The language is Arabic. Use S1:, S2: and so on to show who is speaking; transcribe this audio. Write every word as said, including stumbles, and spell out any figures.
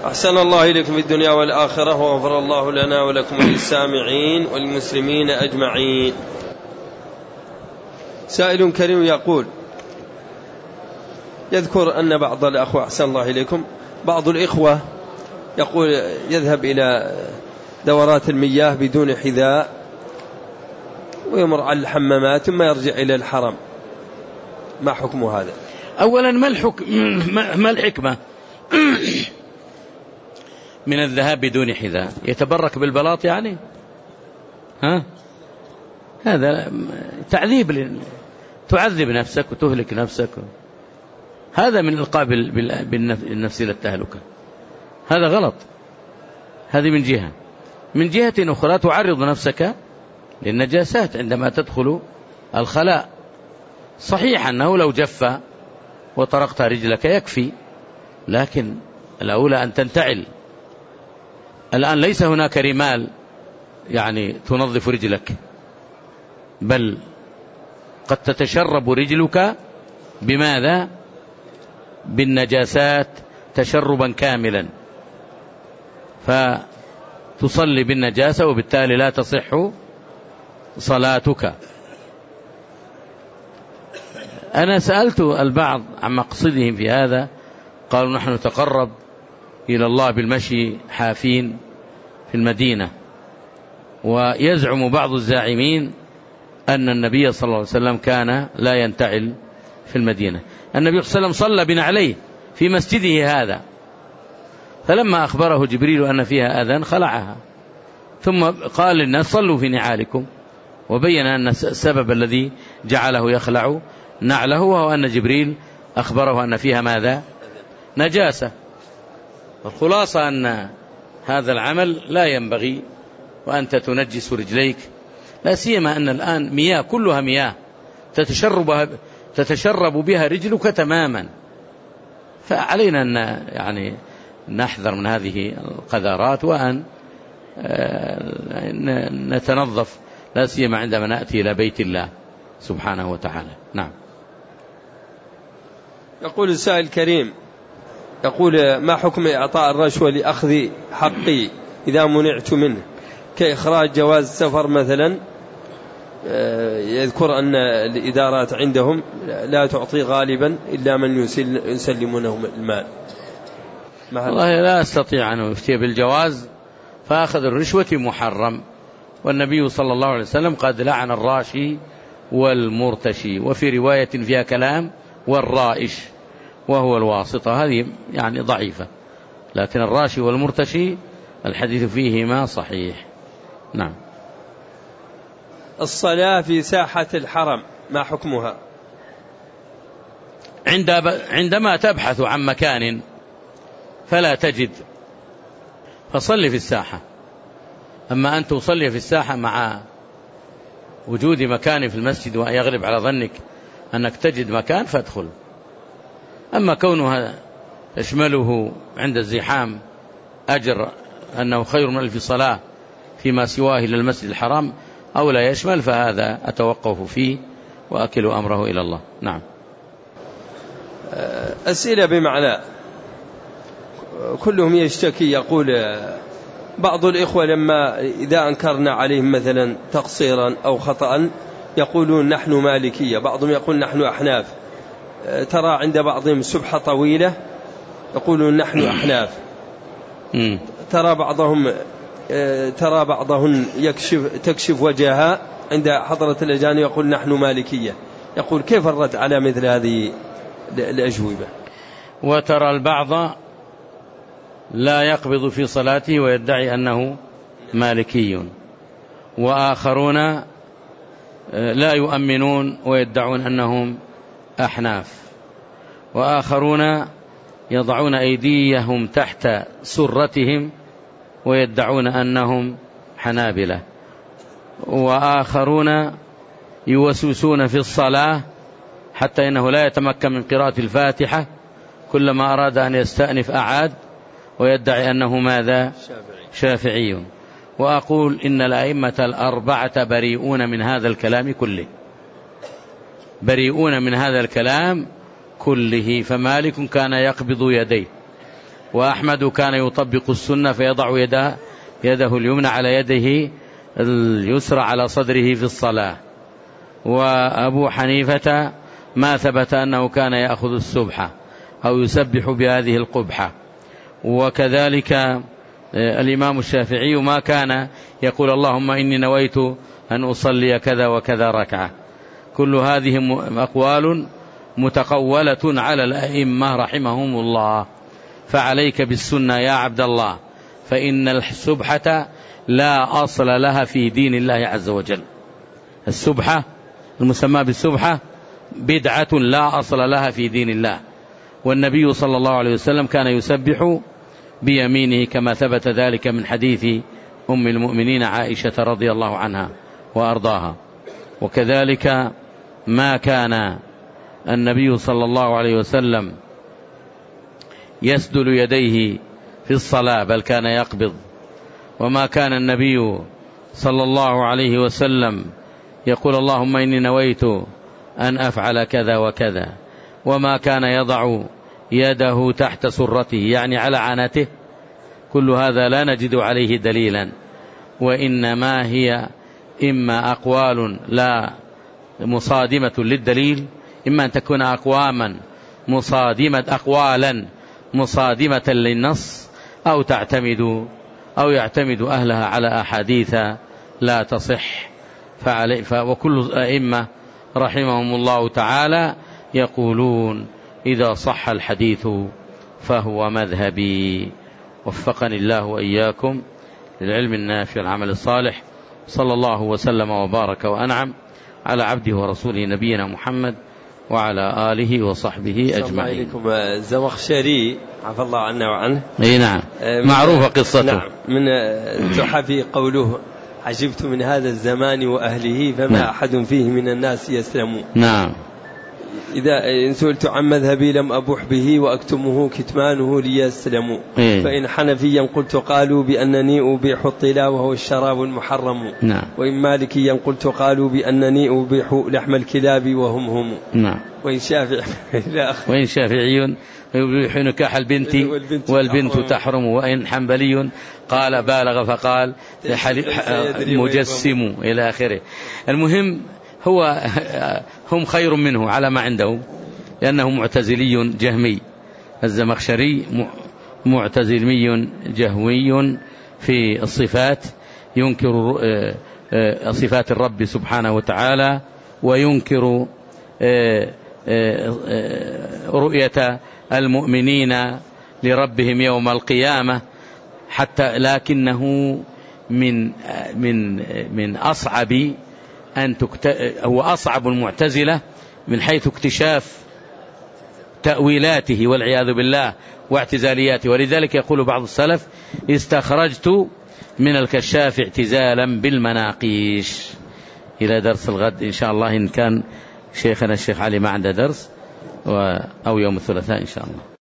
S1: أحسن الله إليكم في الدنيا والآخرة، وغفر الله لنا ولكم وللسامعين والمسلمين أجمعين. سائل كريم يقول: يذكر أن بعض الأخوة أحسن الله إليكم بعض الإخوة يقول يذهب إلى دورات المياه بدون حذاء ويمر على الحمامات ثم يرجع إلى الحرم، ما حكم هذا؟
S2: أولا ما الحكم ما الحكمة من الذهاب بدون حذاء؟ يتبرك بالبلاط يعني؟ ها؟ هذا تعذيب، تعذب نفسك وتهلك نفسك، هذا من إلقاء بالنفس إلى التهلكة، هذا غلط. هذه من جهة. من جهة أخرى تعرض نفسك للنجاسات عندما تدخل الخلاء. صحيح أنه لو جف وطرقت رجلك يكفي، لكن الأولى أن تنتعل. الآن ليس هناك رمال يعني تنظف رجلك، بل قد تتشرب رجلك بماذا؟ بالنجاسات تشربا كاملا، فتصلي بالنجاسة وبالتالي لا تصح صلاتك. أنا سألت البعض عن مقصدهم في هذا، قالوا نحن نتقرب إلى الله بالمشي حافين في المدينة. ويزعم بعض الزاعمين أن النبي صلى الله عليه وسلم كان لا ينتعل في المدينة. النبي صلى الله عليه وسلم صلى بنعليه في مسجده هذا، فلما أخبره جبريل أن فيها أذان خلعها، ثم قال للناس صلوا في نعالكم، وبين أن السبب الذي جعله يخلع نعله وهو أن جبريل أخبره أن فيها ماذا؟ نجاسة. الخلاصة أن هذا العمل لا ينبغي وأنت تنجس رجليك، لا سيما أن الآن مياه كلها مياه تتشرب تتشرب بها رجلك تماما، فعلينا أن يعني نحذر من هذه القذارات وأن نتنظف، لا سيما عندما نأتي إلى بيت الله سبحانه وتعالى. نعم.
S1: يقول السائل الكريم، يقول: ما حكم إعطاء الرشوة لأخذ حقي إذا منعت منه، كإخراج جواز سفر مثلا؟ يذكر أن الإدارات عندهم لا تعطي غالبا إلا من يسلمونهم المال.
S2: والله لا أستطيع أن أفتي بالجواز، فأخذ الرشوة محرم، والنبي صلى الله عليه وسلم قد لعن الراشي والمرتشي، وفي رواية فيها كلام والرائش وهو الواسطة، هذه يعني ضعيفة، لكن الراشي والمرتشي الحديث فيهما صحيح. نعم.
S1: الصلاة في ساحة الحرم ما حكمها؟
S2: عندما تبحث عن مكان فلا تجد فصل في الساحة، أما أن تصلي في الساحة مع وجود مكان في المسجد ويغلب على ظنك أنك تجد مكان فادخل. أما كونها تشمله عند الزحام أجر أنه خير من ألف صلاة فيما سواه إلى المسجد الحرام أو لا يشمل، فهذا أتوقف فيه وأكل أمره إلى الله. نعم.
S1: أسئلة بمعنى كلهم يشتكي، يقول بعض الإخوة لما إذا أنكرنا عليهم مثلا تقصيرا أو خطأ يقولون نحن مالكية، بعضهم يقول نحن أحناف، ترى عند بعضهم سبحة طويلة يقولون نحن أحناف، ترى بعضهم ترى بعضهم يكشف تكشف وجهها عند حضرة الأجانب يقول نحن مالكية. يقول كيف الرد على مثل هذه الأجوبة؟
S2: وترى البعض لا يقبض في صلاته ويدعي أنه مالكي، وآخرون لا يؤمنون ويدعون أنهم أحناف، وآخرون يضعون أيديهم تحت سرتهم ويدعون أنهم حنابلة، وآخرون يوسوسون في الصلاة حتى إنه لا يتمكن من قراءة الفاتحة، كلما أراد أن يستأنف أعاد ويدعي أنه ماذا؟ شافعي. وأقول إن الأئمة الأربعة بريئون من هذا الكلام كله، بريئون من هذا الكلام كله. فمالك كان يقبض يديه وأحمد كان يطبق السنة فيضع يده, يده اليمنى على يده اليسرى على صدره في الصلاة. وأبو حنيفة ما ثبت أنه كان يأخذ السبحة أو يسبح بهذه القبحة. وكذلك الإمام الشافعي ما كان يقول اللهم إني نويت أن أصلي كذا وكذا ركعة. كل هذه أقوال متقولة على الأئمة رحمهم الله. فعليك بالسنة يا عبد الله، فإن السبحة لا أصل لها في دين الله عز وجل. السبحة المسمى بالسبحة بدعة لا أصل لها في دين الله، والنبي صلى الله عليه وسلم كان يسبح بيمينه كما ثبت ذلك من حديث أم المؤمنين عائشة رضي الله عنها وأرضاها. وكذلك ما كان النبي صلى الله عليه وسلم يسدل يديه في الصلاة بل كان يقبض، وما كان النبي صلى الله عليه وسلم يقول اللهم إني نويت أن أفعل كذا وكذا، وما كان يضع يده تحت سرته يعني على عانته. كل هذا لا نجد عليه دليلا، وإنما هي إما أقوال لا مصادمة للدليل، إما أن تكون أقواما مصادمة أقوالا مصادمة للنص، أو تعتمد أو يعتمد أهلها على أحاديث لا تصح. فعلي وكل الأئمة رحمهم الله تعالى يقولون إذا صح الحديث فهو مذهبي. وفقني الله وإياكم للعلم النافع والعمل الصالح. صلى الله وسلم وبارك وأنعم على عبده ورسوله نبينا محمد وعلى آله وصحبه أجمعين.
S1: عليكم الزمخشري عفى الله عنه وعنه.
S2: أي نعم، معروفة قصته.
S1: نعم، من تحفي قوله عجبت من هذا الزمان وأهله فما نعم. أحد فيه من الناس يسلم.
S2: نعم.
S1: إذا إن سئلت عن مذهبي لم أبح به وأكتمه كتمانه ليسلم. إيه؟ فإن حنفيا قلت قالوا بأنني أبيح الطلا وهو الشراب المحرم.
S2: نعم.
S1: وإن مالكيا قلت قالوا بأنني أبيح لحم الكلاب وهم هم.
S2: نعم.
S1: وإن شافعي
S2: وإن شافعي يبيح نكاح البنت والبنت, والبنت تحرم. وإن حنبلي قال بالغ فقال مجسم إلى آخره. المهم هو هم خير منه على ما عنده، لأنه معتزلي جهمي. الزمخشري معتزلي جهمي في الصفات، ينكر صفات الرب سبحانه وتعالى، وينكر رؤية المؤمنين لربهم يوم القيامة، حتى لكنه من من من أصعب أن تكت... هو أصعب المعتزلة من حيث اكتشاف تأويلاته والعياذ بالله واعتزالياته. ولذلك يقول بعض السلف استخرجت من الكشاف اعتزالا بالمناقيش. إلى درس الغد إن شاء الله، إن كان شيخنا الشيخ علي ما عنده درس، أو يوم الثلاثاء إن شاء الله.